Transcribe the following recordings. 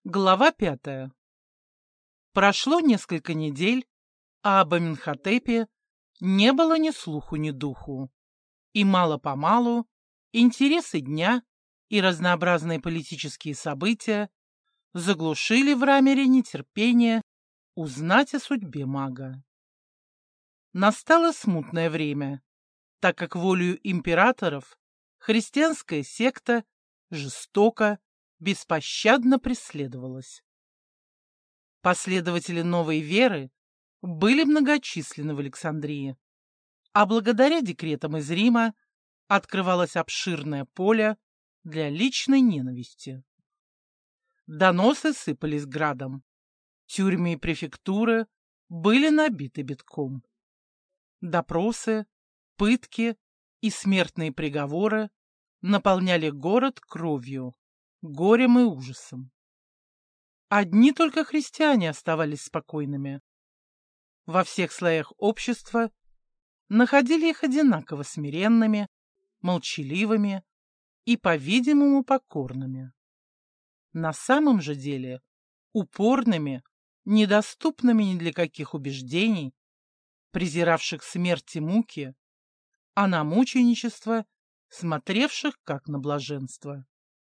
Глава 5. Прошло несколько недель, а об Аменхотепе не было ни слуху, ни духу. И мало-помалу интересы дня и разнообразные политические события заглушили в Рамере нетерпение узнать о судьбе мага. Настало смутное время, так как волею императоров христианская секта жестоко, беспощадно преследовалась. Последователи новой веры были многочисленны в Александрии, а благодаря декретам из Рима открывалось обширное поле для личной ненависти. Доносы сыпались градом, тюрьмы и префектуры были набиты битком. Допросы, пытки и смертные приговоры наполняли город кровью, горем и ужасом. Одни только христиане оставались спокойными. Во всех слоях общества находили их одинаково смиренными, молчаливыми и, по-видимому, покорными. На самом же деле упорными, недоступными ни для каких убеждений, презиравших смерть и муки, а на мученичество смотревших как на блаженство.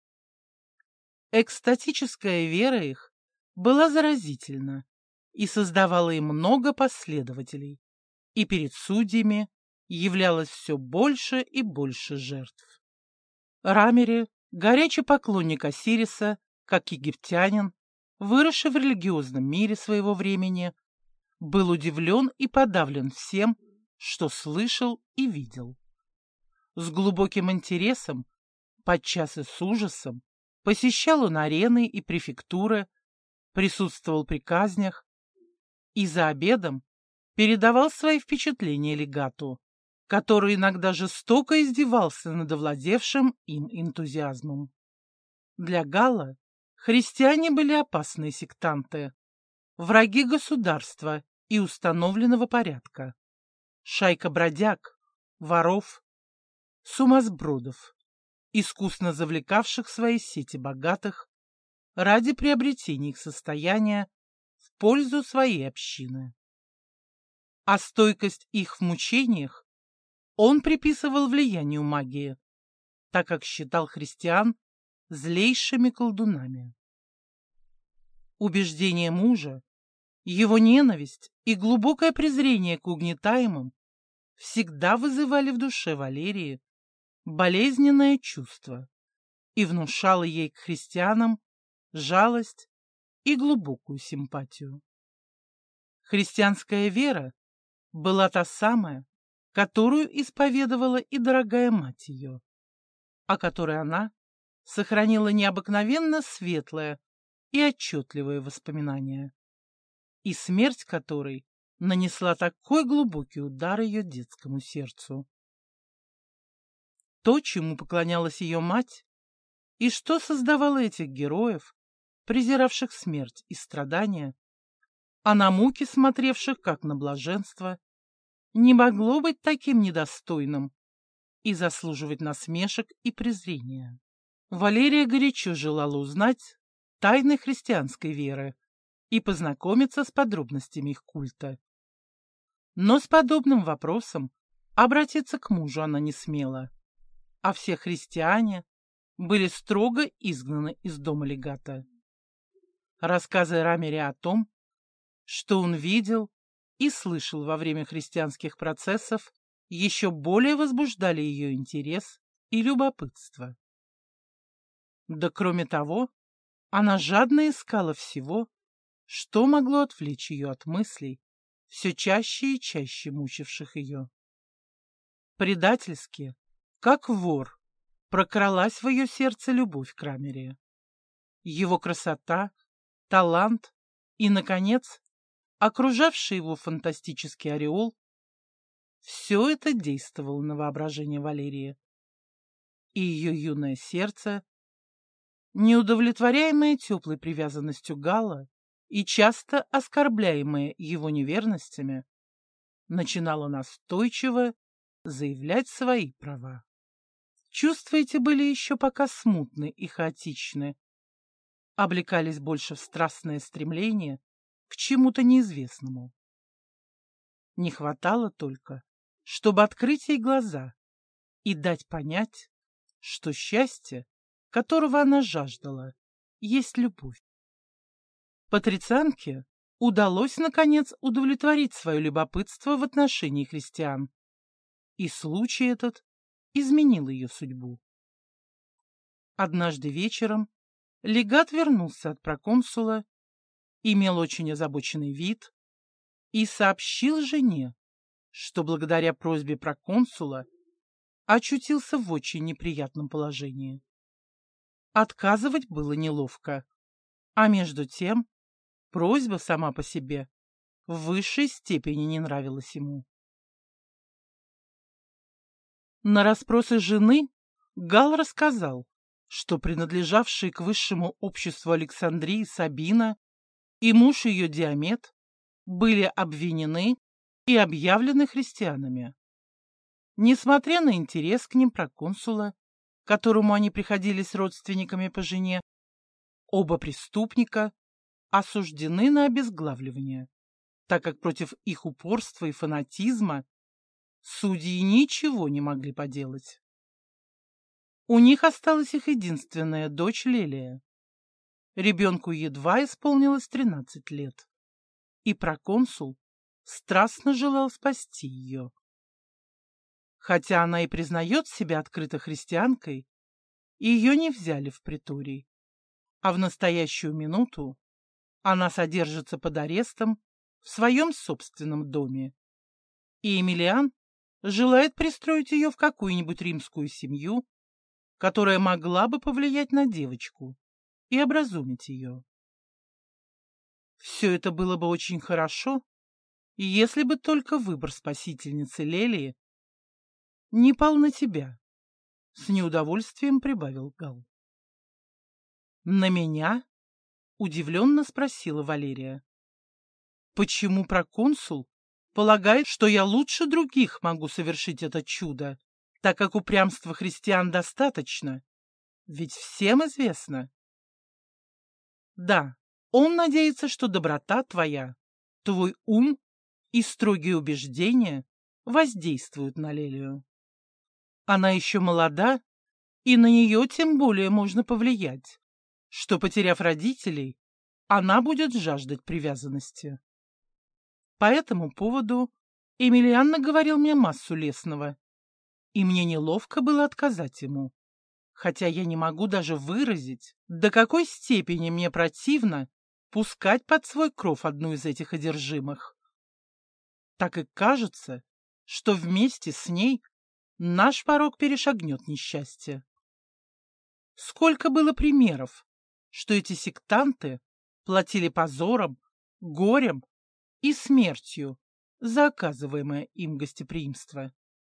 Экстатическая вера их была заразительна и создавала им много последователей, и перед судьями являлось все больше и больше жертв. Рамери, горячий поклонник Осириса, как египтянин, выросший в религиозном мире своего времени, был удивлен и подавлен всем, что слышал и видел. С глубоким интересом, подчас и с ужасом, посещал он арены и префектуры, присутствовал при казнях и за обедом передавал свои впечатления легату, который иногда жестоко издевался над овладевшим им энтузиазмом. Для Галла христиане были опасные сектанты, враги государства и установленного порядка, шайка бродяг, воров, сумасбродов, искусно завлекавших в свои сети богатых ради приобретения их состояния в пользу своей общины. А стойкость их в мучениях он приписывал влиянию магии, так как считал христиан злейшими колдунами. Убеждение мужа, его ненависть и глубокое презрение к угнетаемым всегда вызывали в душе Валерии болезненное чувство и внушало ей к христианам жалость и глубокую симпатию. Христианская вера была та самая, которую исповедовала и дорогая мать ее, о которой она сохранила необыкновенно светлое и отчетливое воспоминание, и смерть которой нанесла такой глубокий удар ее детскому сердцу. То, чему поклонялась ее мать, и что создавало этих героев, презиравших смерть и страдания, а на муки смотревших как на блаженство, не могло быть таким недостойным и заслуживать насмешек и презрения. Валерия горячо желала узнать тайны христианской веры и познакомиться с подробностями их культа. Но с подобным вопросом обратиться к мужу она не смела, а все христиане были строго изгнаны из дома легата. Рассказы Рамери о том, что он видел и слышал во время христианских процессов, еще более возбуждали ее интерес и любопытство. Да кроме того, она жадно искала всего, что могло отвлечь ее от мыслей, все чаще и чаще мучивших ее. Предательски, как вор, прокралась в ее сердце любовь к Рамери. Его красота, талант и, наконец, окружавший его фантастический ореол — все это действовало на воображение Валерии. И ее юное сердце, неудовлетворяемое теплой привязанностью Галла и часто оскорбляемое его неверностями, начинало настойчиво заявлять свои права. Чувства эти были еще пока смутны и хаотичны, облекались больше в страстное стремление к чему-то неизвестному. Не хватало только, чтобы открыть ей глаза и дать понять, что счастье, которого она жаждала, есть любовь. Патрицианке удалось, наконец, удовлетворить свое любопытство в отношении христиан, и случай этот изменил ее судьбу. Однажды вечером легат вернулся от проконсула, имел очень озабоченный вид и сообщил жене, что благодаря просьбе проконсула очутился в очень неприятном положении. Отказывать было неловко, а между тем просьба сама по себе в высшей степени не нравилась ему. На расспросы жены Гал рассказал, что принадлежавшие к высшему обществу Александрии Сабина и муж ее Диамет были обвинены и объявлены христианами. Несмотря на интерес к ним проконсула, которому они приходились родственниками по жене, оба преступника осуждены на обезглавливание, так как против их упорства и фанатизма судьи ничего не могли поделать. У них осталась их единственная дочь Лелия. Ребенку едва исполнилось 13 лет, и проконсул страстно желал спасти ее. Хотя она и признает себя открыто христианкой, ее не взяли в приторий, а в настоящую минуту она содержится под арестом в своем собственном доме, и Эмилиан желает пристроить ее в какую-нибудь римскую семью, которая могла бы повлиять на девочку и образумить ее. Все это было бы очень хорошо, если бы только выбор спасительницы Лелии не пал на тебя, — с неудовольствием прибавил Гал. На меня? — удивленно спросила Валерия. Почему проконсул полагает, что я лучше других могу совершить это чудо, так как упрямства христиан достаточно? Ведь всем известно. Да, он надеется, что доброта твоя, твой ум и строгие убеждения воздействуют на Лелию. Она еще молода, и на нее тем более можно повлиять, что, потеряв родителей, она будет жаждать привязанности. По этому поводу Эмилиан наговорил мне массу лестного, и мне неловко было отказать ему, хотя я не могу даже выразить, до какой степени мне противно пускать под свой кров одну из этих одержимых. Так и кажется, что вместе с ней наш порог перешагнет несчастье. Сколько было примеров, что эти сектанты платили позором, горем и смертью за оказываемое им гостеприимство.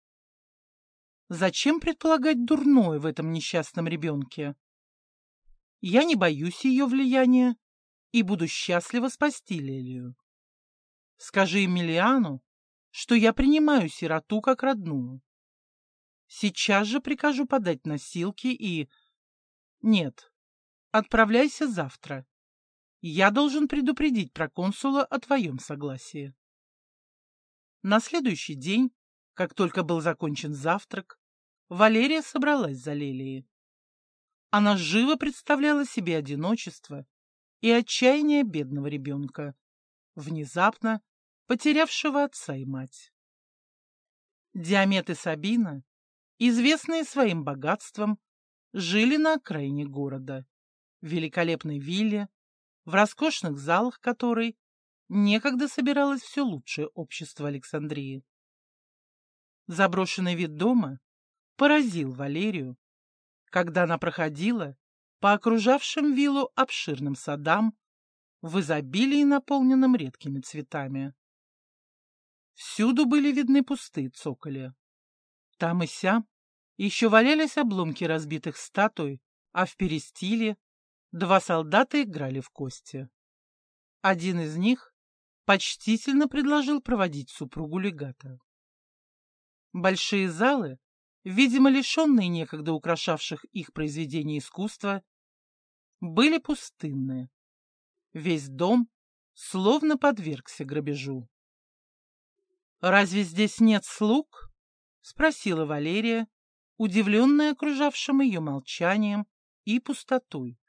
Зачем предполагать дурное в этом несчастном ребенке? Я не боюсь ее влияния и буду счастливо спасти Лелию. Скажи Эмилиану, что я принимаю сироту как родную. Сейчас же прикажу подать носилки и... Нет, отправляйся завтра. Я должен предупредить проконсула о твоем согласии. На следующий день, как только был закончен завтрак, Валерия собралась за Лелией. Она живо представляла себе одиночество и отчаяние бедного ребенка, внезапно потерявшего отца и мать. Диамет и Сабина, известные своим богатством, жили на окраине города, в великолепной вилле, в роскошных залах которой некогда собиралось все лучшее общество Александрии. Заброшенный вид дома поразил Валерию, когда она проходила по окружавшим виллу обширным садам, в изобилии наполненным редкими цветами. Всюду были видны пустые цоколи. Там и сям еще валялись обломки разбитых статуй, а в перистиле два солдата играли в кости. Один из них почтительно предложил проводить супругу легата. Большие залы, видимо, лишенные некогда украшавших их произведений искусства, были пустынны. Весь дом словно подвергся грабежу. «Разве здесь нет слуг?» — спросила Валерия, удивленная окружавшим ее молчанием и пустотой.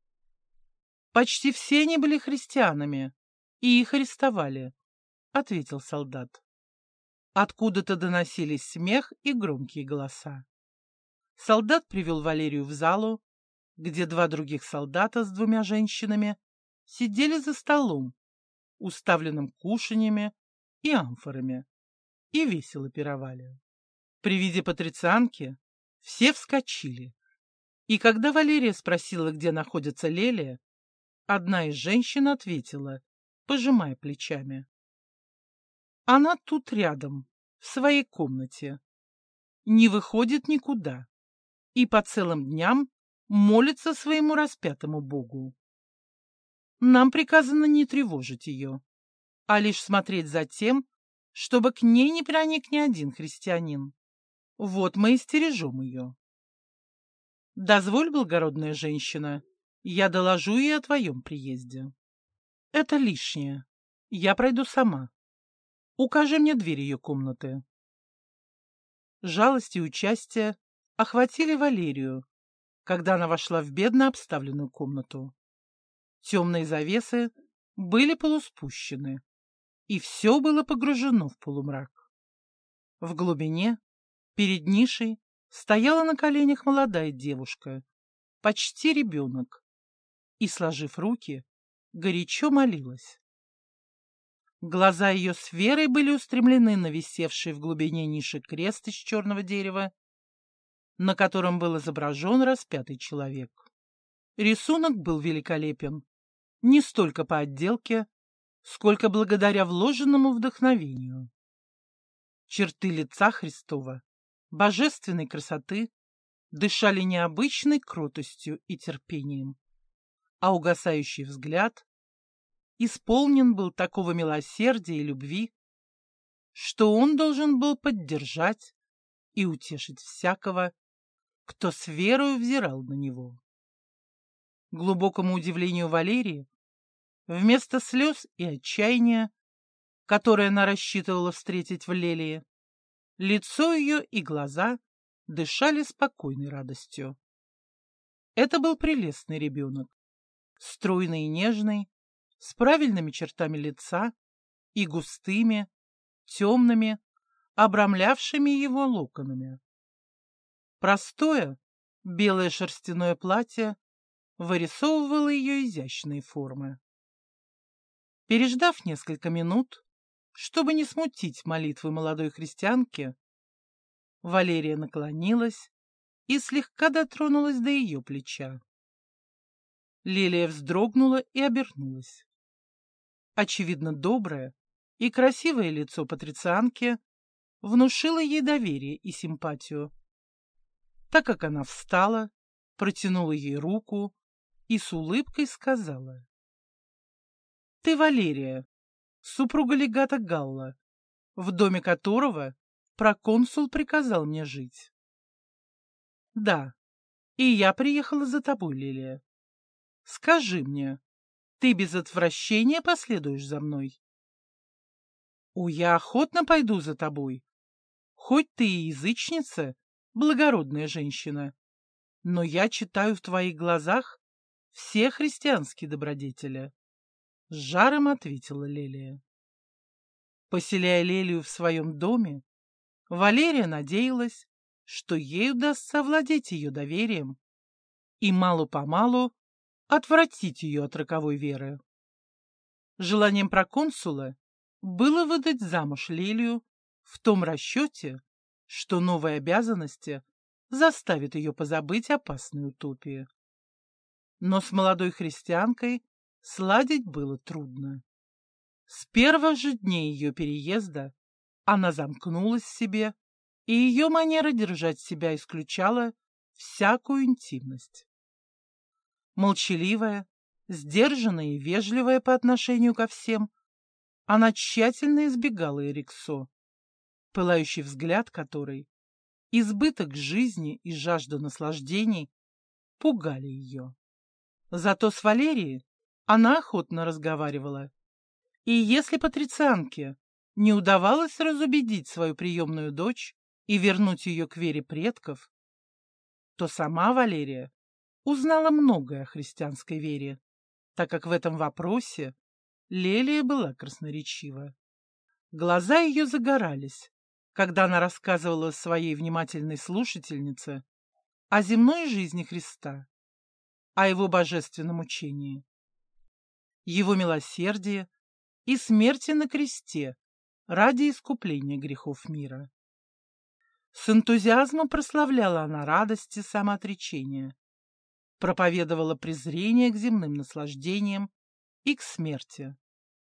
«Почти все они были христианами, и их арестовали», — ответил солдат. Откуда-то доносились смех и громкие голоса. Солдат привел Валерию в залу, где два других солдата с двумя женщинами сидели за столом, уставленным кушаньями и амфорами, и весело пировали. При виде патрицианки все вскочили, и когда Валерия спросила, где находится Лелия, одна из женщин ответила, пожимая плечами: «Она тут рядом, в своей комнате, не выходит никуда и по целым дням молится своему распятому Богу. Нам приказано не тревожить ее, а лишь смотреть за тем, чтобы к ней не проник ни один христианин. Вот мы и стережем ее. Дозволь, благородная женщина, я доложу ей о твоем приезде. Это лишнее. Я пройду сама. Укажи мне дверь ее комнаты». Жалость и участие охватили Валерию, когда она вошла в бедно обставленную комнату. Темные завесы были полуспущены, и все было погружено в полумрак. В глубине, перед нишей, стояла на коленях молодая девушка, почти ребенок, и, сложив руки, горячо молилась. Глаза ее с верой были устремлены на висевший в глубине ниши крест из черного дерева, на котором был изображен распятый человек. Рисунок был великолепен не столько по отделке, сколько благодаря вложенному вдохновению. Черты лица Христова, божественной красоты, дышали необычной кротостью и терпением, а угасающий взгляд исполнен был такого милосердия и любви, что он должен был поддержать и утешить всякого, кто с верою взирал на него. К глубокому удивлению Валерии, вместо слез и отчаяния, которые она рассчитывала встретить в Лелии, лицо ее и глаза дышали спокойной радостью. Это был прелестный ребенок, стройный и нежный, с правильными чертами лица и густыми, темными, обрамлявшими его локонами. Простое белое шерстяное платье вырисовывало ее изящные формы. Переждав несколько минут, чтобы не смутить молитвы молодой христианки, Валерия наклонилась и слегка дотронулась до ее плеча. Лилия вздрогнула и обернулась. Очевидно, доброе и красивое лицо патрицианки внушило ей доверие и симпатию, так как она встала, протянула ей руку и с улыбкой сказала: «Ты Валерия, супруга легата Галла, в доме которого проконсул приказал мне жить». «Да, и я приехала за тобой, Лилия. Скажи мне, ты без отвращения последуешь за мной?» «О, я охотно пойду за тобой. Хоть ты и язычница, благородная женщина, но я читаю в твоих глазах все христианские добродетели», — с жаром ответила Лелия. Поселяя Лелию в своем доме, Валерия надеялась, что ей удастся овладеть ее доверием и мало-помалу отвратить ее от роковой веры. Желанием проконсула было выдать замуж Лелию в том расчете, что новые обязанности заставят ее позабыть опасные утопии. Но с молодой христианкой сладить было трудно. С первых же дней ее переезда она замкнулась в себе, и ее манера держать себя исключала всякую интимность. Молчаливая, сдержанная и вежливая по отношению ко всем, она тщательно избегала Эриксо, пылающий взгляд которой, избыток жизни и жажда наслаждений пугали ее. Зато с Валерией она охотно разговаривала. И если патрицианке не удавалось разубедить свою приемную дочь и вернуть ее к вере предков, то сама Валерия узнала многое о христианской вере, так как в этом вопросе Лелия была красноречива. Глаза ее загорались, когда она рассказывала своей внимательной слушательнице о земной жизни Христа, о его божественном учении, его милосердии и смерти на кресте ради искупления грехов мира. С энтузиазмом прославляла она радости самоотречения, проповедовала презрение к земным наслаждениям и к смерти.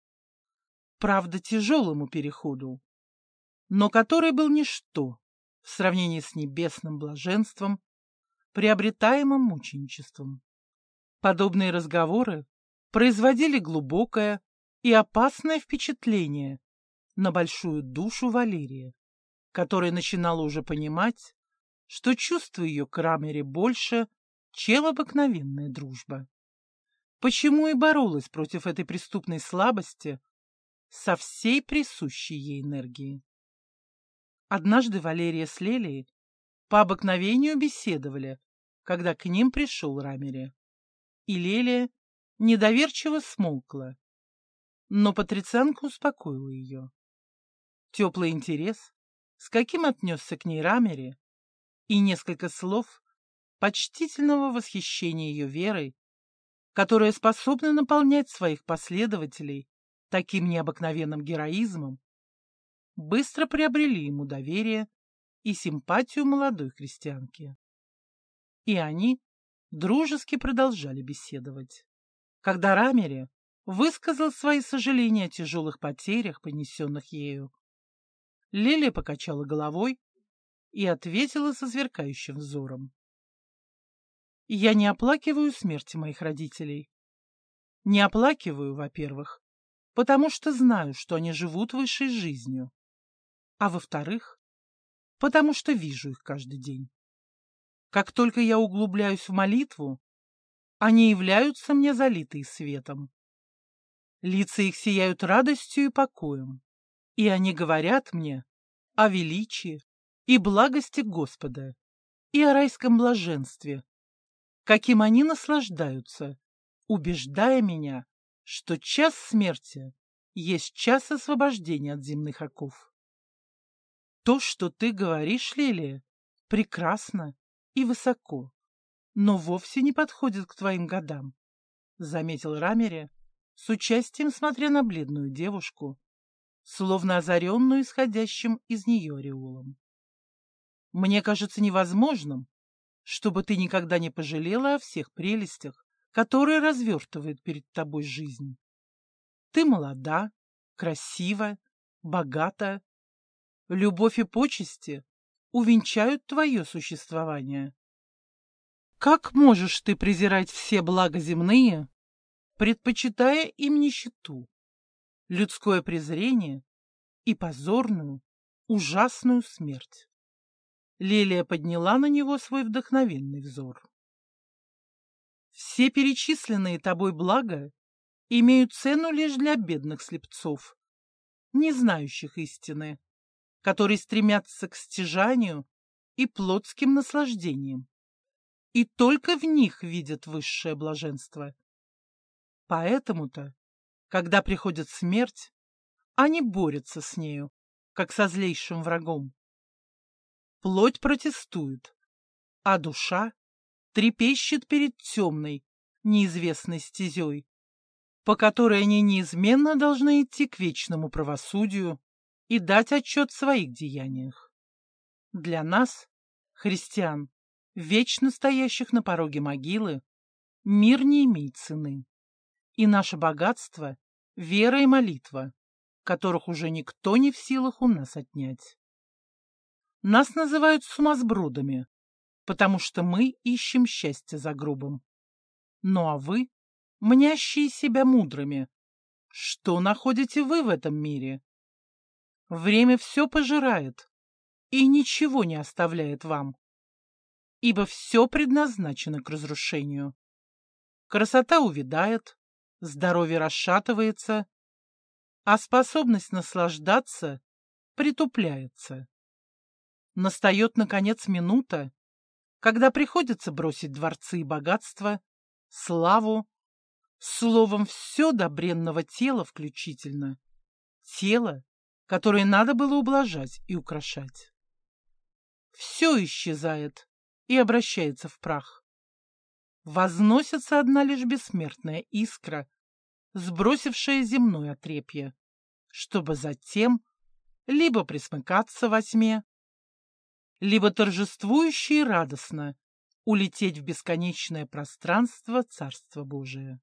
Правда, тяжелому переходу, но который был ничто в сравнении с небесным блаженством, приобретаемым мученичеством. Подобные разговоры производили глубокое и опасное впечатление на большую душу Валерии, которая начинала уже понимать, что чувство ее к Рамере больше, чем обыкновенная дружба. Почему и боролась против этой преступной слабости со всей присущей ей энергией. Однажды Валерия с Лелией по обыкновению беседовали, когда к ним пришел Рамери. И Лелия недоверчиво смолкла, но патрицианка успокоила ее. Теплый интерес, с каким отнесся к ней Рамери, и несколько слов почтительного восхищения ее верой, которая способна наполнять своих последователей таким необыкновенным героизмом, быстро приобрели ему доверие и симпатию молодой христианки. И они дружески продолжали беседовать. Когда Рамери высказал свои сожаления о тяжелых потерях, понесенных ею, Лелия покачала головой и ответила со сверкающим взором. «Я не оплакиваю смерти моих родителей. Не оплакиваю, во-первых, потому что знаю, что они живут высшей жизнью, а во-вторых, потому что вижу их каждый день. Как только я углубляюсь в молитву, они являются мне залитые светом. Лица их сияют радостью и покоем, и они говорят мне о величии и благости Господа и о райском блаженстве, каким они наслаждаются, убеждая меня, что час смерти есть час освобождения от земных оков. То, что ты говоришь, Лелия, прекрасно и высоко, но вовсе не подходит к твоим годам, — заметил Рамери, с участием смотря на бледную девушку, словно озаренную исходящим из нее ореолом. Мне кажется невозможным, чтобы ты никогда не пожалела о всех прелестях, которые развертывает перед тобой жизнь. Ты молода, красива, богата. Любовь и почести увенчают твое существование. Как можешь ты презирать все блага земные, предпочитая им нищету, людское презрение и позорную, ужасную смерть? Лелия подняла на него свой вдохновенный взор. Все перечисленные тобой блага имеют цену лишь для бедных слепцов, не знающих истины, которые стремятся к стяжанию и плотским наслаждениям, и только в них видят высшее блаженство. Поэтому-то, когда приходит смерть, они борются с нею, как со злейшим врагом. Плоть протестует, а душа трепещет перед темной, неизвестной стезей, по которой они неизменно должны идти к вечному правосудию и дать отчет в своих деяниях. Для нас, христиан, вечно стоящих на пороге могилы, мир не имеет цены, и наше богатство — вера и молитва, которых уже никто не в силах у нас отнять. Нас называют сумасбродами, потому что мы ищем счастье за гробом. Ну а вы, мнящие себя мудрыми, что находите вы в этом мире? Время все пожирает и ничего не оставляет вам, ибо все предназначено к разрушению. Красота увядает, здоровье расшатывается, а способность наслаждаться притупляется. Настает, наконец, минута, когда приходится бросить дворцы и богатство, славу, словом, все до бренного тела включительно, тело, которое надо было ублажать и украшать. Все исчезает и обращается в прах. Возносится одна лишь бессмертная искра, сбросившая земное отрепье, чтобы затем либо присмыкаться во тьме, либо торжествующе и радостно улететь в бесконечное пространство Царства Божия.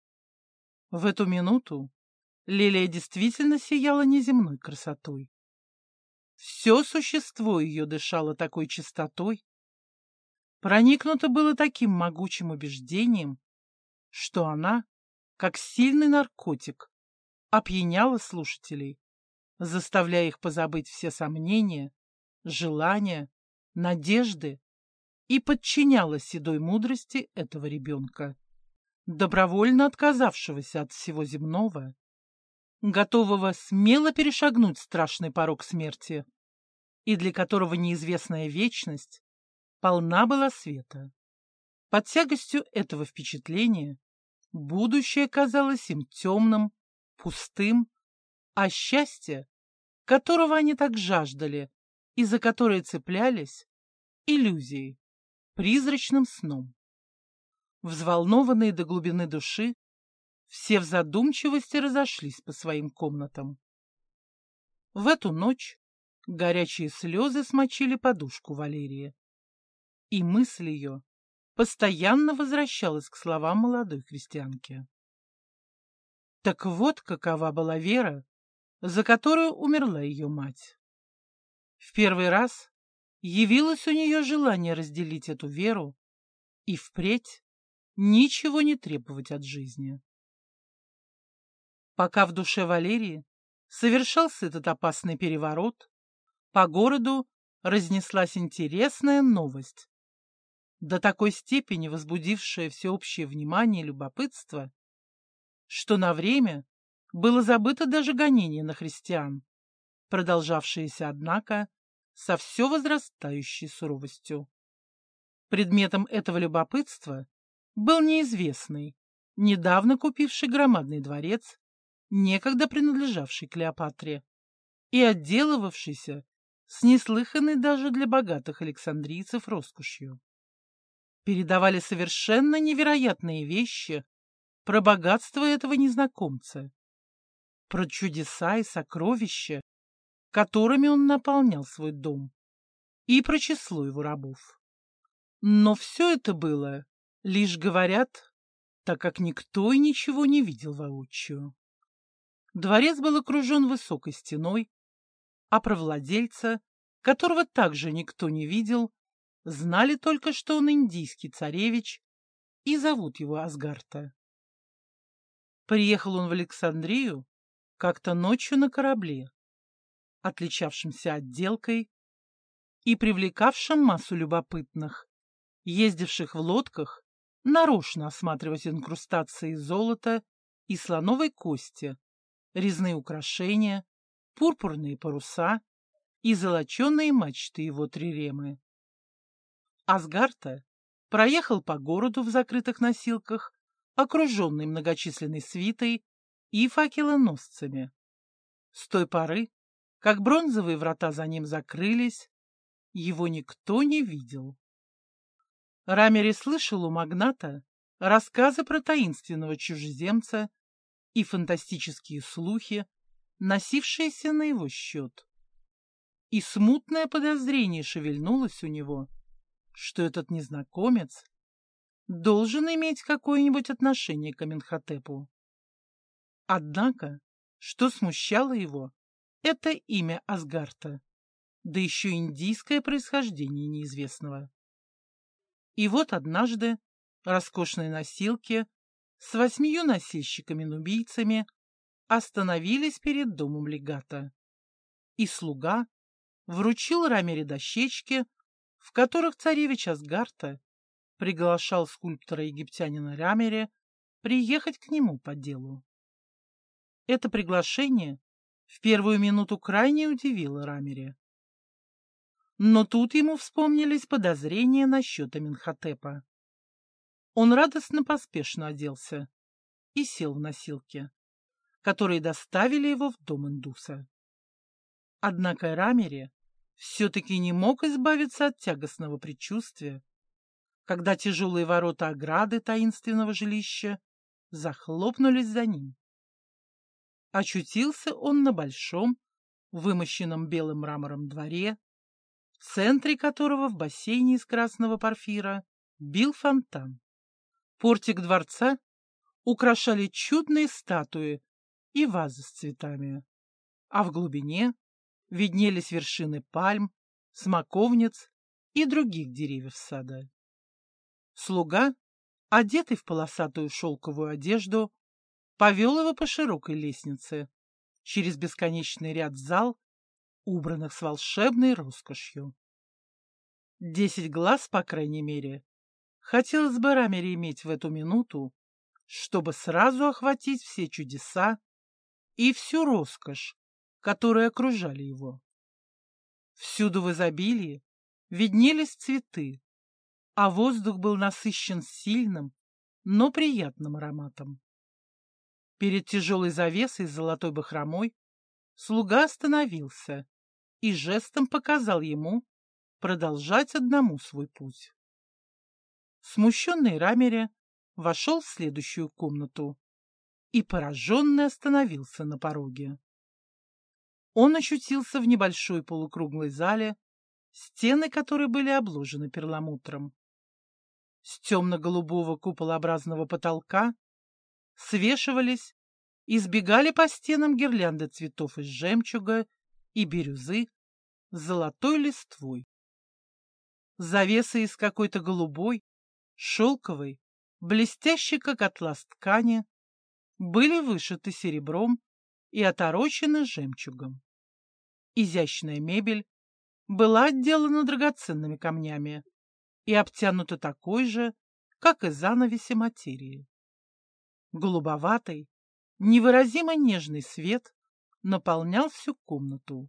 В эту минуту Лилия действительно сияла неземной красотой. Все существо ее дышало такой чистотой, проникнуто было таким могучим убеждением, что она, как сильный наркотик, опьяняла слушателей, заставляя их позабыть все сомнения, желания, надежды, и подчиняла седой мудрости этого ребенка, добровольно отказавшегося от всего земного, готового смело перешагнуть страшный порог смерти, и для которого неизвестная вечность полна была света. Под тягостью этого впечатления будущее казалось им темным, пустым, а счастье, которого они так жаждали и за которое цеплялись, иллюзией, призрачным сном. Взволнованные до глубины души, все в задумчивости разошлись по своим комнатам. В эту ночь горячие слезы смочили подушку Валерии, и мысль ее постоянно возвращалась к словам молодой христианки. Так вот какова была вера, за которую умерла ее мать. В первый раз явилось у нее желание разделить эту веру и впредь ничего не требовать от жизни. Пока в душе Валерии совершался этот опасный переворот, по городу разнеслась интересная новость, до такой степени возбудившая всеобщее внимание и любопытство, что на время было забыто даже гонение на христиан, продолжавшееся, однако, со все возрастающей суровостью. Предметом этого любопытства был неизвестный, недавно купивший громадный дворец, некогда принадлежавший Клеопатре, и отделывавшийся с неслыханной даже для богатых александрийцев роскошью. Передавали совершенно невероятные вещи про богатство этого незнакомца, про чудеса и сокровища, которыми он наполнял свой дом, и про число его рабов. Но все это было, лишь говорят, так как никто и ничего не видел воочию. Дворец был окружен высокой стеной, а про владельца, которого также никто не видел, знали только, что он индийский царевич, и зовут его Асгарта. Приехал он в Александрию как-то ночью на корабле, отличавшемся отделкой и привлекавшем массу любопытных, ездивших в лодках, нарочно осматривать инкрустации золота и слоновой кости, резные украшения, пурпурные паруса и золоченые мачты его триремы. Асгарта проехал по городу в закрытых носилках, окруженный многочисленной свитой и факелоносцами. С той поры, как бронзовые врата за ним закрылись, его никто не видел. Рамери слышал у магната рассказы про таинственного чужеземца и фантастические слухи, носившиеся на его счет. И смутное подозрение шевельнулось у него, что этот незнакомец должен иметь какое-нибудь отношение к Аменхотепу. Однако, что смущало его, это имя Асгарта, да еще индийское происхождение неизвестного. И вот однажды роскошные носилки с 8 носильщиками-нубийцами остановились перед домом легата, и слуга вручил Рамери дощечки, в которых царевич Асгарта приглашал скульптора-египтянина Рамире приехать к нему по делу. Это приглашение в первую минуту крайне удивило Рамире. Но тут ему вспомнились подозрения насчет Аменхотепа. Он радостно поспешно оделся и сел в носилки, которые доставили его в дом индуса. Однако Рамире все-таки не мог избавиться от тягостного предчувствия, когда тяжелые ворота ограды таинственного жилища захлопнулись за ним. Очутился он на большом, вымощенном белым мрамором дворе, в центре которого в бассейне из красного порфира бил фонтан. Портик дворца украшали чудные статуи и вазы с цветами, а в глубине виднелись вершины пальм, смоковниц и других деревьев сада. Слуга, одетый в полосатую шелковую одежду, повел его по широкой лестнице через бесконечный ряд зал, убранных с волшебной роскошью. 10 глаз, по крайней мере, хотелось бы Рамире иметь в эту минуту, чтобы сразу охватить все чудеса и всю роскошь, которые окружали его. Всюду в изобилии виднелись цветы, а воздух был насыщен сильным, но приятным ароматом. Перед тяжелой завесой с золотой бахромой слуга остановился и жестом показал ему продолжать одному свой путь. Смущенный Рамире вошел в следующую комнату и пораженный остановился на пороге. Он очутился в небольшой полукруглой зале, стены которой были обложены перламутром. С темно-голубого куполообразного потолка свешивались и сбегали по стенам гирлянды цветов из жемчуга и бирюзы с золотой листвой. Завесы из какой-то голубой, шелковой, блестящей, как атлас ткани, были вышиты серебром и оторочены жемчугом. Изящная мебель была отделана драгоценными камнями и обтянута такой же, как и занавеси материи. Голубоватый, невыразимо нежный свет наполнял всю комнату.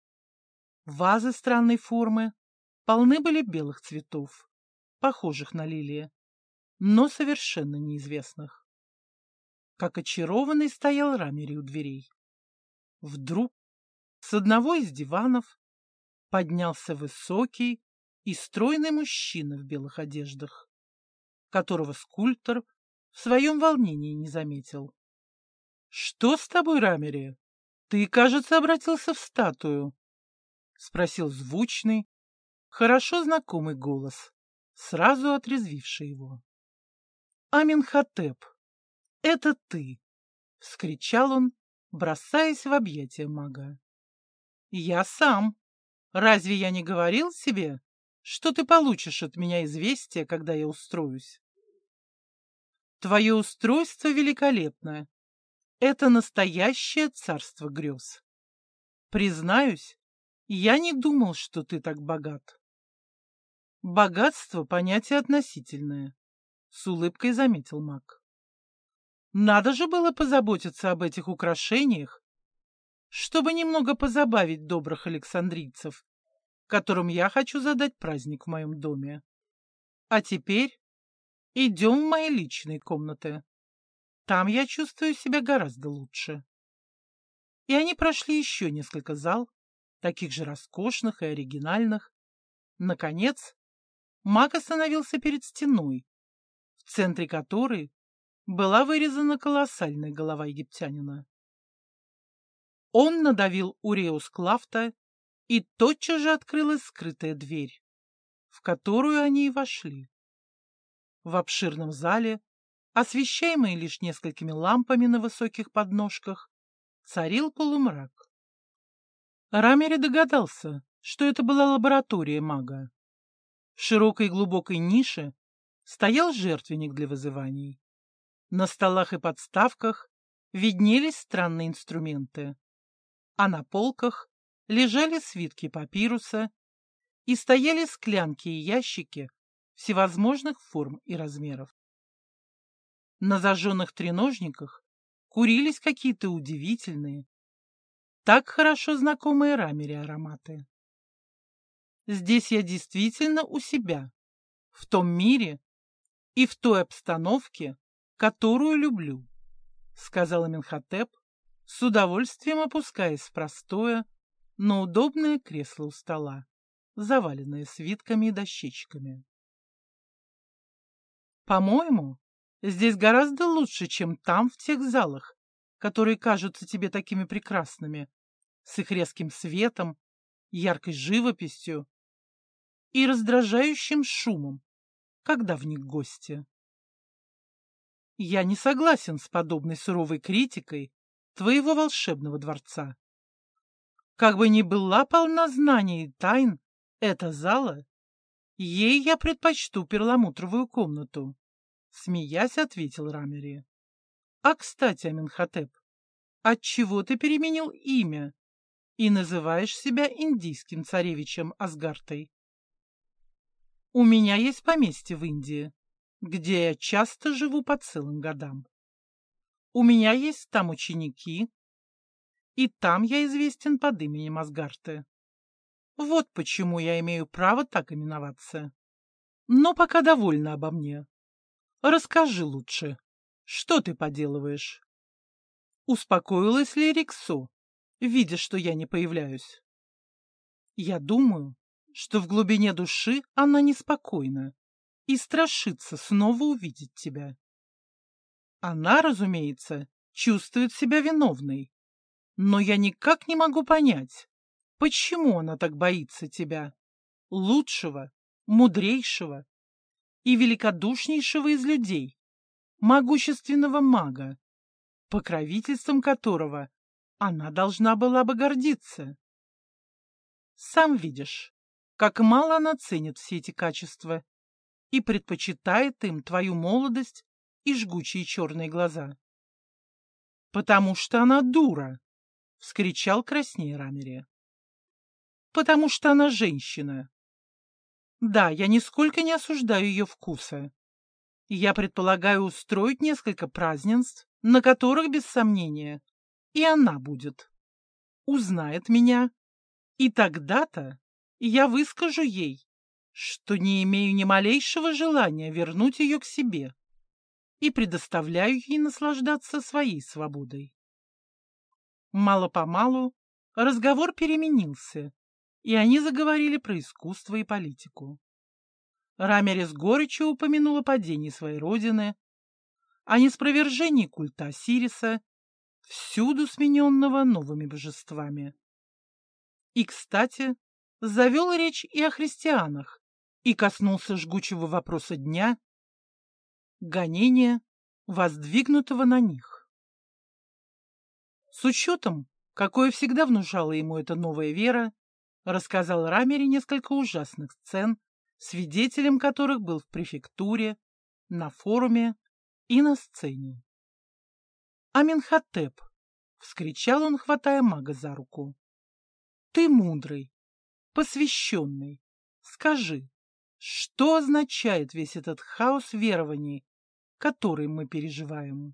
Вазы странной формы полны были белых цветов, похожих на лилии, но совершенно неизвестных. Как очарованный стоял Рамире у дверей. Вдруг с одного из диванов поднялся высокий и стройный мужчина в белых одеждах, которого скульптор в своем волнении не заметил. — Что с тобой, Рамире? Ты, кажется, обратился в статую, — спросил звучный, хорошо знакомый голос, сразу отрезвивший его. — Аменхотеп, это ты! — вскричал он, бросаясь в объятия мага. — Я сам. Разве я не говорил тебе, что ты получишь от меня известие, когда я устроюсь? Твое устройство великолепное. Это настоящее царство грез. Признаюсь, я не думал, что ты так богат. Богатство — понятие относительное, — с улыбкой заметил маг. Надо же было позаботиться об этих украшениях, чтобы немного позабавить добрых александрийцев, которым я хочу задать праздник в моем доме. А теперь идем в мои личные комнаты. Там я чувствую себя гораздо лучше. И они прошли еще несколько зал, таких же роскошных и оригинальных. Наконец, маг остановился перед стеной, в центре которой была вырезана колоссальная голова египтянина. Он надавил уреус клафта, и тотчас же открылась скрытая дверь, в которую они и вошли. В обширном зале, освещаемый лишь несколькими лампами на высоких подножках, царил полумрак. Рамире догадался, что это была лаборатория мага. В широкой глубокой нише стоял жертвенник для вызываний. На столах и подставках виднелись странные инструменты, а на полках лежали свитки папируса и стояли склянки и ящики всевозможных форм и размеров. На зажженных треножниках курились какие-то удивительные, так хорошо знакомые Рамере ароматы. Здесь я действительно у себя, в том мире и в той обстановке, которую люблю, сказал Аменхотеп, с удовольствием опускаясь в простое, но удобное кресло у стола, заваленное свитками и дощечками. По-моему, здесь гораздо лучше, чем там, в тех залах, которые кажутся тебе такими прекрасными, с их резким светом, яркой живописью и раздражающим шумом, когда в них гости. Я не согласен с подобной суровой критикой твоего волшебного дворца. Как бы ни была полна знаний и тайн эта зала, ей я предпочту перламутровую комнату, смеясь, ответил Рамери. А, кстати, Аменхотеп, отчего ты переменил имя и называешь себя индийским царевичем Асгартой? У меня есть поместье в Индии, где я часто живу по целым годам. У меня есть там ученики, и там я известен под именем Асгарты. Вот почему я имею право так именоваться. Но пока довольна обо мне. Расскажи лучше, что ты поделываешь? Успокоилась ли Риксо, видя, что я не появляюсь? Я думаю, что в глубине души она неспокойна и страшится снова увидеть тебя. Она, разумеется, чувствует себя виновной, но я никак не могу понять, почему она так боится тебя, лучшего, мудрейшего и великодушнейшего из людей, могущественного мага, покровительством которого она должна была бы гордиться. Сам видишь, как мало она ценит все эти качества и предпочитает им твою молодость и жгучие черные глаза. «Потому что она дура!» — вскричал краснея Рамери. «Потому что она женщина. Да, я нисколько не осуждаю ее вкуса. Я предполагаю устроить несколько празднеств, на которых, без сомнения, и она будет. Узнает меня, и тогда-то я выскажу ей, что не имею ни малейшего желания вернуть ее к себе и предоставляю ей наслаждаться своей свободой». Мало-помалу разговор переменился, и они заговорили про искусство и политику. Рамери с горечью упомянул о падении своей родины, о неспровержении культа Осириса, всюду смененного новыми божествами. И, кстати, завел речь и о христианах, и коснулся жгучего вопроса дня — гонения, воздвигнутого на них. С учетом, какое всегда внушала ему эта новая вера, рассказал Рамери несколько ужасных сцен, свидетелем которых был в префектуре, на форуме и на сцене. «Аменхотеп!» — вскричал он, хватая мага за руку. «Ты мудрый, посвященный. Скажи, что означает весь этот хаос верований, который мы переживаем?»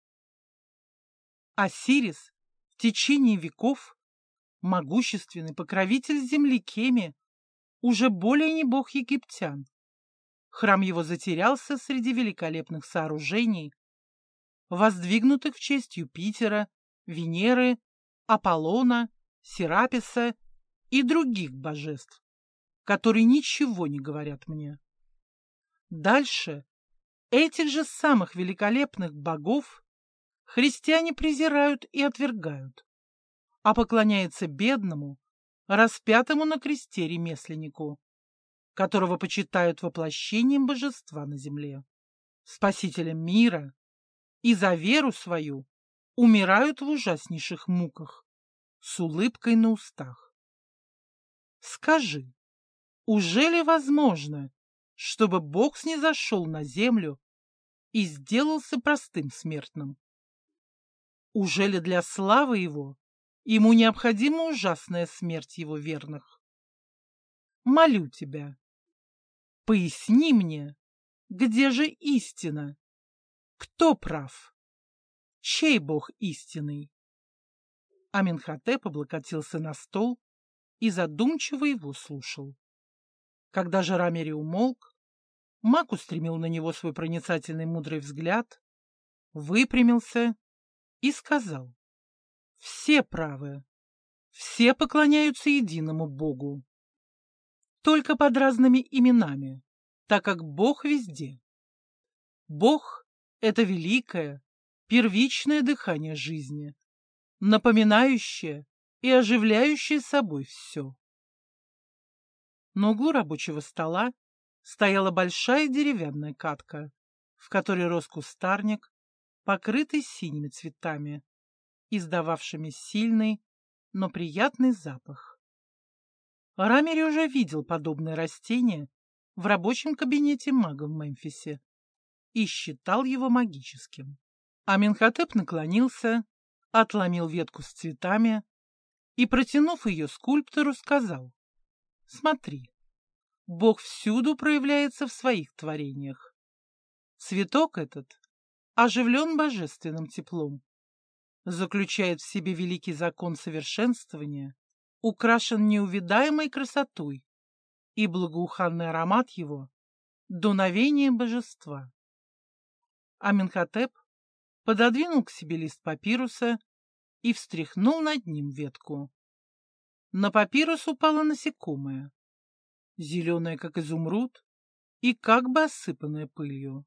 Осирис в течение веков, могущественный покровитель земли Кеми, уже более не бог египтян. Храм его затерялся среди великолепных сооружений, воздвигнутых в честь Юпитера, Венеры, Аполлона, Сераписа и других божеств, которые ничего не говорят мне. Дальше этих же самых великолепных богов христиане презирают и отвергают, а поклоняются бедному, распятому на кресте ремесленнику, которого почитают воплощением божества на земле, спасителем мира, и за веру свою умирают в ужаснейших муках, с улыбкой на устах. Скажи, уже ли возможно, чтобы Бог снизошел на землю и сделался простым смертным? Уже ли для славы его ему необходима ужасная смерть его верных? Молю тебя, Поясни мне, где же истина? Кто прав? Чей бог истинный? Аменхотеп облокотился на стол и задумчиво его слушал. Когда же Рамери умолк, маг устремил на него свой проницательный мудрый взгляд, выпрямился и сказал: «Все правы, все поклоняются единому Богу, только под разными именами, так как Бог везде. Бог — это великое, первичное дыхание жизни, напоминающее и оживляющее собой все». На углу рабочего стола стояла большая деревянная катка, в которой рос кустарник, покрытый синими цветами, издававшими сильный, но приятный запах. Рамери уже видел подобное растение в рабочем кабинете мага в Мемфисе и считал его магическим. Аменхотеп наклонился, отломил ветку с цветами и, протянув ее скульптору, сказал: «Смотри, Бог всюду проявляется в своих творениях. Цветок этот оживлен божественным теплом, заключает в себе великий закон совершенствования, украшен неувидаемой красотой, и благоуханный аромат его — дуновение божества». Аменхотеп пододвинул к себе лист папируса и встряхнул над ним ветку. На папирус упало насекомое, зеленое, как изумруд, и как бы осыпанное пылью.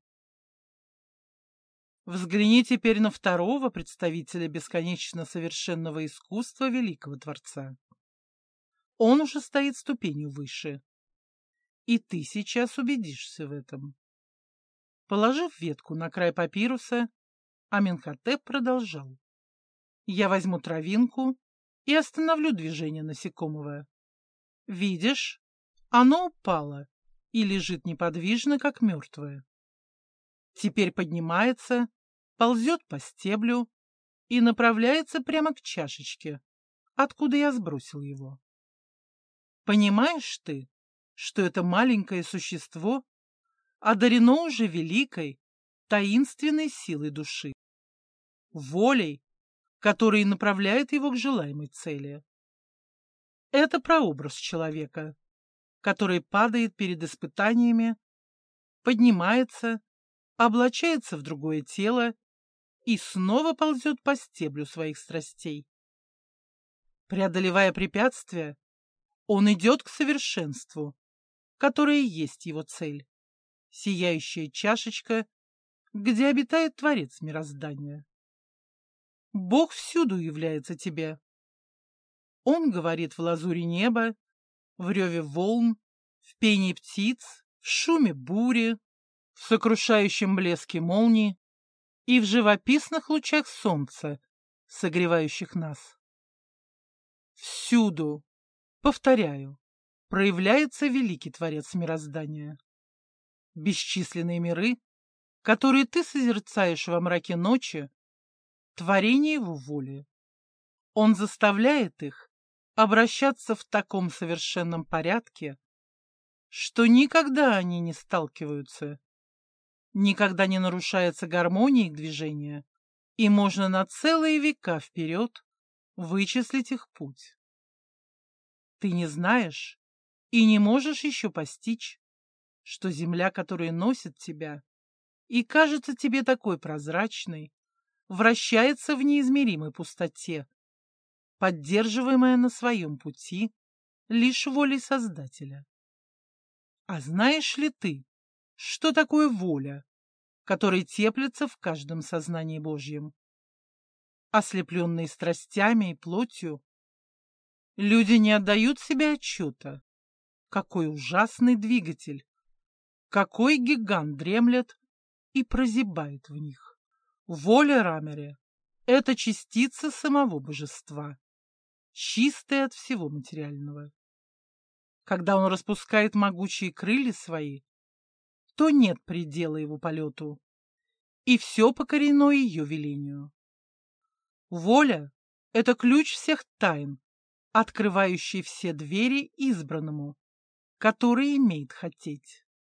Взгляни теперь на второго представителя бесконечно совершенного искусства великого Творца. Он уже стоит ступенью выше, и ты сейчас убедишься в этом. Положив ветку на край папируса, Аменхотеп продолжал: «Я возьму травинку и остановлю движение насекомого. Видишь, оно упало и лежит неподвижно, как мертвое. Теперь поднимается, ползет по стеблю и направляется прямо к чашечке, откуда я сбросил его. Понимаешь ты, что это маленькое существо одарено уже великой, таинственной силой души, волей, которая направляет его к желаемой цели? Это прообраз человека, который падает перед испытаниями, поднимается, облачается в другое тело и снова ползет по стеблю своих страстей. Преодолевая препятствия, он идет к совершенству, которое есть его цель, сияющая чашечка, где обитает Творец мироздания. Бог всюду является тебе. Он говорит в лазури неба, в реве волн, в пении птиц, в шуме бури, в сокрушающем блеске молний и в живописных лучах солнца, согревающих нас. Всюду, повторяю, проявляется великий Творец мироздания. Бесчисленные миры, которые ты созерцаешь во мраке ночи, творение его воли. Он заставляет их обращаться в таком совершенном порядке, что никогда они не сталкиваются, никогда не нарушается гармония их движения, и можно на целые века вперед вычислить их путь. Ты не знаешь и не можешь еще постичь, что земля, которая носит тебя и кажется тебе такой прозрачной, вращается в неизмеримой пустоте, поддерживаемая на своем пути лишь волей Создателя. А знаешь ли ты, что такое воля, которая теплится в каждом сознании Божьем? Ослепленные страстями и плотью, люди не отдают себе отчета, какой ужасный двигатель, какой гигант дремлет и прозябает в них. Воля Рамери — это частица самого божества, чистая от всего материального. Когда он распускает могучие крылья свои, то нет предела его полету, и все покорено ее велению. Воля — это ключ всех тайн, открывающий все двери избранному, который имеет хотеть.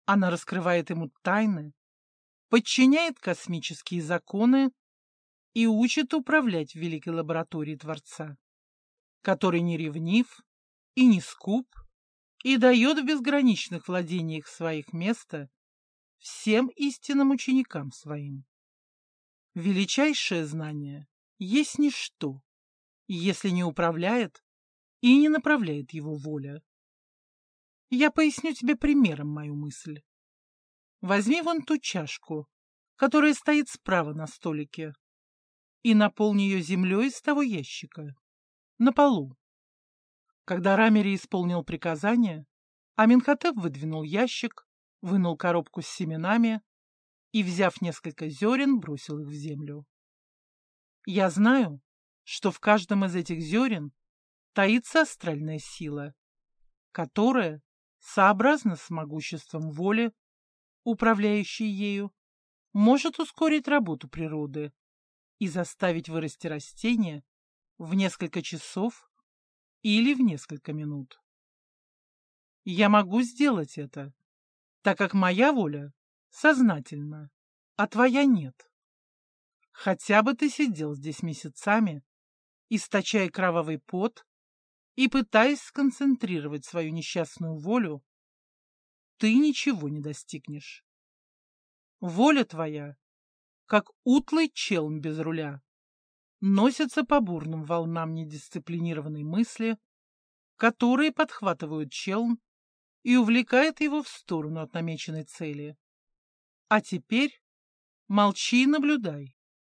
Она раскрывает ему тайны, подчиняет космические законы и учит управлять в великой лаборатории Творца, который не ревнив и не скуп и дает в безграничных владениях своих место всем истинным ученикам своим. Величайшее знание есть ничто, если не управляет и не направляет его воля. Я поясню тебе примером мою мысль. Возьми вон ту чашку, которая стоит справа на столике, и наполни ее землей из того ящика, на полу. Когда Рамери исполнил приказание, Аминхотеп выдвинул ящик, вынул коробку с семенами и, взяв несколько зерен, бросил их в землю. Я знаю, что в каждом из этих зерен таится астральная сила, которая, сообразно с могуществом воли, управляющей ею, может ускорить работу природы и заставить вырасти растение в несколько часов или в несколько минут. Я могу сделать это, так как моя воля сознательна, а твоя нет. Хотя бы ты сидел здесь месяцами, источая кровавый пот и пытаясь сконцентрировать свою несчастную волю, ты ничего не достигнешь. Воля твоя, как утлый челн без руля, носится по бурным волнам недисциплинированной мысли, которые подхватывают челн и увлекают его в сторону от намеченной цели. А теперь молчи и наблюдай.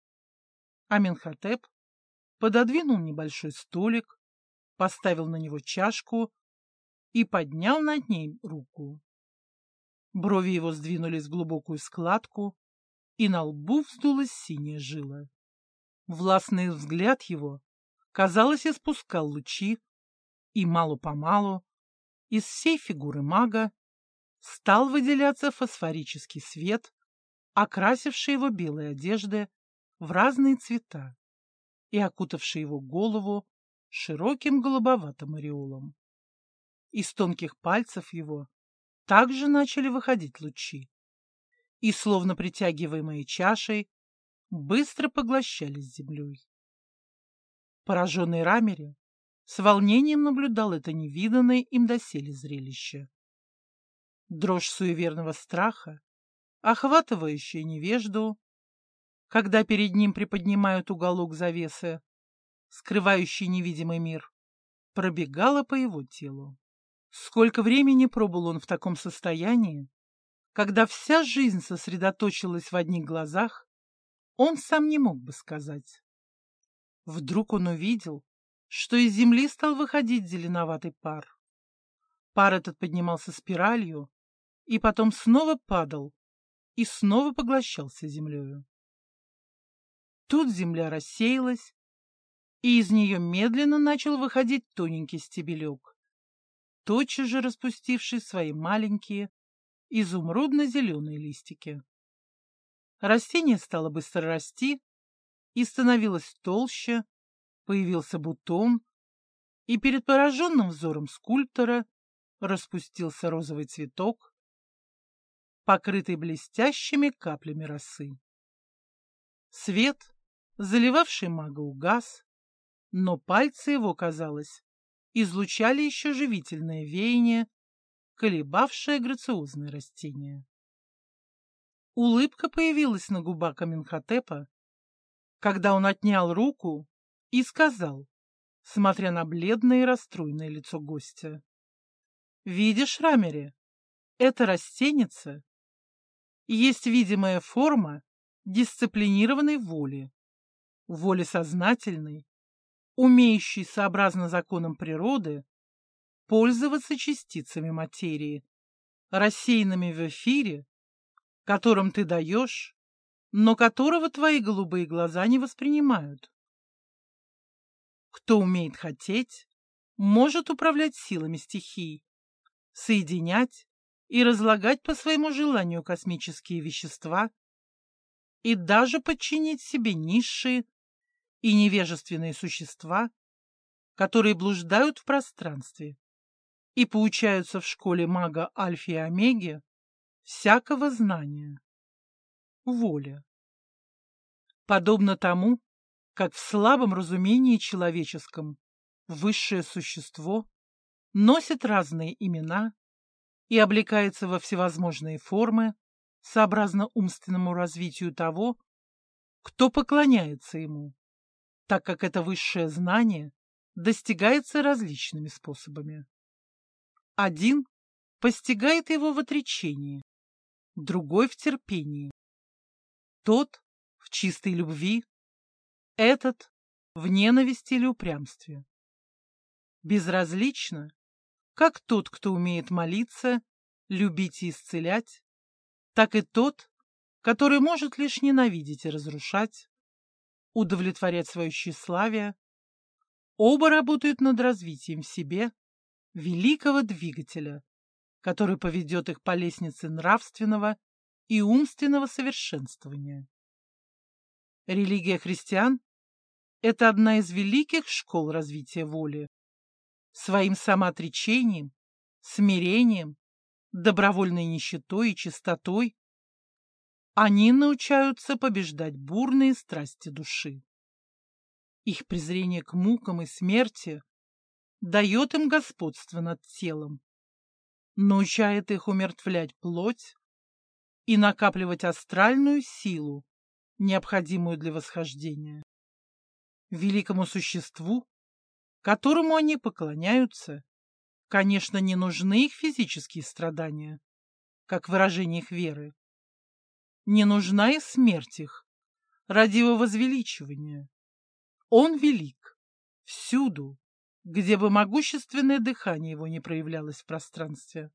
Аменхотеп пододвинул небольшой столик, поставил на него чашку и поднял над ней руку. Брови его сдвинулись в глубокую складку, и на лбу вздулась синяя жила. Властный взгляд его, казалось, испускал лучи, и мало-помалу из всей фигуры мага стал выделяться фосфорический свет, окрасивший его белые одежды в разные цвета и окутавший его голову широким голубоватым ореолом. Из тонких пальцев его также начали выходить лучи, и, словно притягиваемые чашей, быстро поглощались землей. Пораженный Рамери с волнением наблюдал это невиданное им доселе зрелище. Дрожь суеверного страха, охватывающая невежду, когда перед ним приподнимают уголок завесы, скрывающий невидимый мир, пробегала по его телу. Сколько времени пробыл он в таком состоянии, когда вся жизнь сосредоточилась в одних глазах, он сам не мог бы сказать. Вдруг он увидел, что из земли стал выходить зеленоватый пар. Пар этот поднимался спиралью и потом снова падал и снова поглощался землею. Тут земля рассеялась, и из нее медленно начал выходить тоненький стебелек, тотчас же распустивший свои маленькие изумрудно-зеленые листики. Растение стало быстро расти и становилось толще, появился бутон, и перед пораженным взором скульптора распустился розовый цветок, покрытый блестящими каплями росы. Свет, заливавший мага, угас, но пальцы его, казалось, излучали еще живительное веяние, колебавшее грациозное растение. Улыбка появилась на губах Аменхотепа, когда он отнял руку и сказал, смотря на бледное и расстроенное лицо гостя: «Видишь, Рамери, это растеница есть видимая форма дисциплинированной воли, воли сознательной, умеющей, сообразно законам природы, пользоваться частицами материи, рассеянными в эфире, которым ты даешь, но которого твои голубые глаза не воспринимают. Кто умеет хотеть, может управлять силами стихий, соединять и разлагать по своему желанию космические вещества и даже подчинить себе низшие и невежественные существа, которые блуждают в пространстве и поучаются в школе мага Альфи и Омеги всякого знания. Воля. Подобно тому, как в слабом разумении человеческом высшее существо носит разные имена и облекается во всевозможные формы, сообразно умственному развитию того, кто поклоняется ему, так как это высшее знание достигается различными способами. Один постигает его в отречении, другой в терпении, тот в чистой любви, этот в ненависти или упрямстве. Безразлично, как тот, кто умеет молиться, любить и исцелять, так и тот, который может лишь ненавидеть и разрушать, удовлетворять свое тщеславие. Оба работают над развитием в себе великого двигателя, который поведет их по лестнице нравственного и умственного совершенствования. Религия христиан – это одна из великих школ развития воли. Своим самоотречением, смирением, добровольной нищетой и чистотой они научаются побеждать бурные страсти души. Их презрение к мукам и смерти дает им господство над телом, научает их умертвлять плоть и накапливать астральную силу, необходимую для восхождения. Великому существу, которому они поклоняются, конечно, не нужны их физические страдания, как выражение их веры. Не нужна и смерть их ради его возвеличивания. Он велик всюду, где бы могущественное дыхание его не проявлялось в пространстве.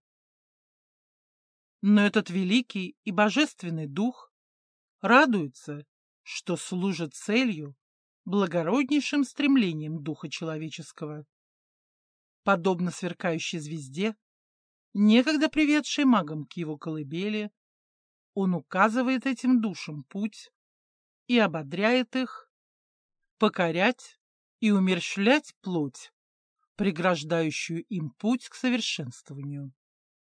Но этот великий и божественный дух радуется, что служит целью, благороднейшим стремлением духа человеческого. Подобно сверкающей звезде, некогда приведшей магам к его колыбели, он указывает этим душам путь и ободряет их покорять и умерщвлять плоть, преграждающую им путь к совершенствованию.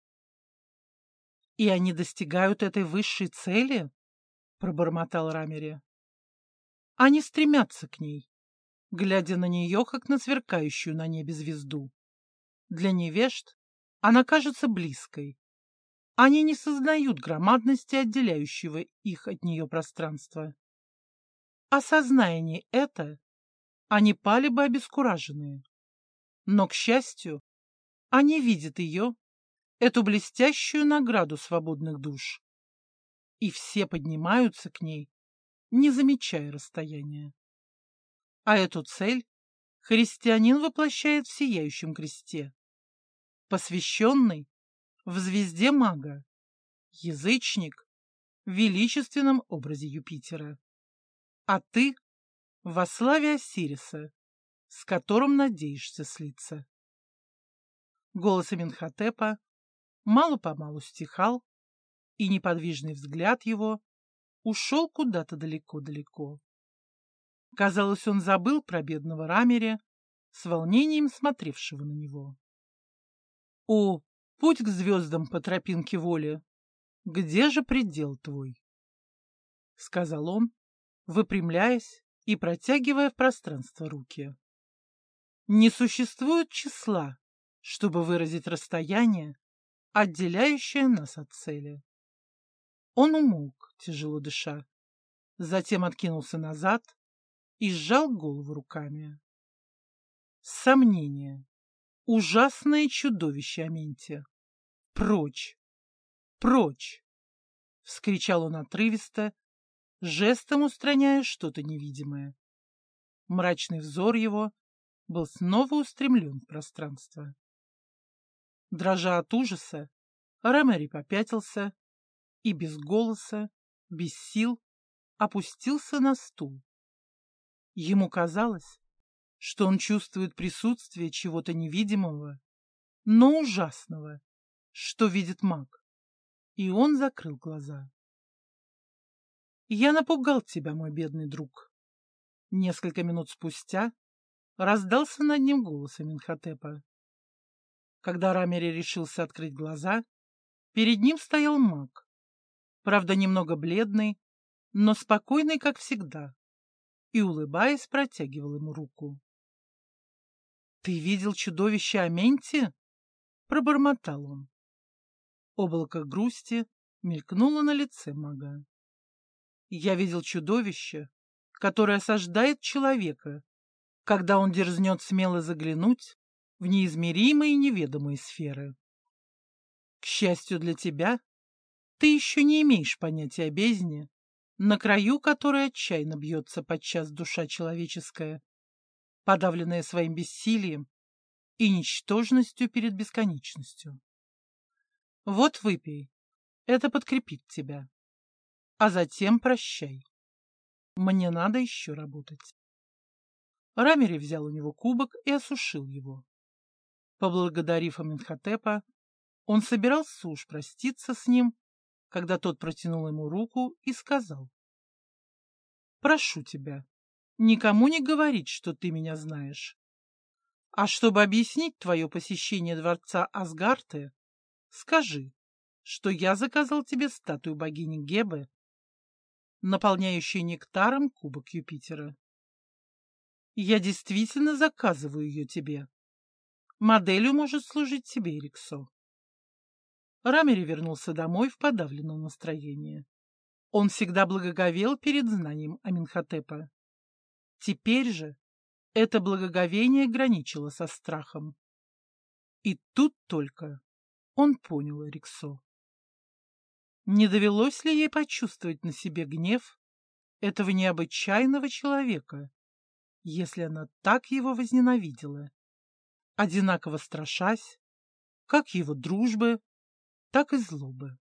«И они достигают этой высшей цели?» — пробормотал Рамери. «Они стремятся к ней, глядя на нее, как на сверкающую на небе звезду. Для невежд она кажется близкой. Они не сознают громадности отделяющего их от нее пространства. Осозная они это, они пали бы обескураженные. Но, к счастью, они видят ее, эту блестящую награду свободных душ, и все поднимаются к ней, не замечая расстояния. А эту цель христианин воплощает в сияющем кресте, посвященный в звезде мага, язычник в величественном образе Юпитера, а ты во славе Осириса, с которым надеешься слиться. Голос Аменхотепа мало-помалу стихал, и неподвижный взгляд его ушел куда-то далеко-далеко. Казалось, он забыл про бедного Рамери, с волнением смотревшего на него. «О, путь к звездам по тропинке воли! Где же предел твой?» — сказал он, выпрямляясь и протягивая в пространство руки. «Не существует числа, чтобы выразить расстояние, отделяющее нас от цели». Он умолк, тяжело дыша, затем откинулся назад и сжал голову руками. Сомнение. Ужасное чудовище Аментия. Прочь! Прочь! — вскричал он отрывисто, жестом устраняя что-то невидимое. Мрачный взор его был снова устремлен в пространство. Дрожа от ужаса, Рамери попятился и без голоса, без сил опустился на стул. Ему казалось, что он чувствует присутствие чего-то невидимого, но ужасного, что видит маг, и он закрыл глаза. «Я напугал тебя, мой бедный друг». Несколько минут спустя раздался над ним голос Аменхотепа. Когда Рамери решился открыть глаза, Перед ним стоял маг, правда, немного бледный, но спокойный, как всегда, и, улыбаясь, протягивал ему руку. «Ты видел чудовище Аменти?» — пробормотал он. Облако грусти мелькнуло на лице мага. «Я видел чудовище, которое осаждает человека, когда он дерзнет смело заглянуть в неизмеримые неведомые сферы. К счастью для тебя, ты еще не имеешь понятия о бездне, на краю которой отчаянно бьется подчас душа человеческая, подавленная своим бессилием и ничтожностью перед бесконечностью. Вот выпей, это подкрепит тебя, а затем прощай. Мне надо еще работать». Рамери взял у него кубок и осушил его. Поблагодарив Аменхотепа, он собирался уж проститься с ним, когда тот протянул ему руку и сказал: «Прошу тебя, никому не говорить, что ты меня знаешь. А чтобы объяснить твое посещение дворца Асгарты, скажи, что я заказал тебе статую богини Гебы, наполняющую нектаром кубок Юпитера. Я действительно заказываю ее тебе. Моделью может служить тебе, Эриксо». Рамери вернулся домой в подавленном настроении. Он всегда благоговел перед знанием Аменхотепа. Теперь же это благоговение граничило со страхом. И тут только он понял Эриксо. Не довелось ли ей почувствовать на себе гнев этого необычайного человека, если она так его возненавидела, одинаково страшась как его дружбы, так и злобы?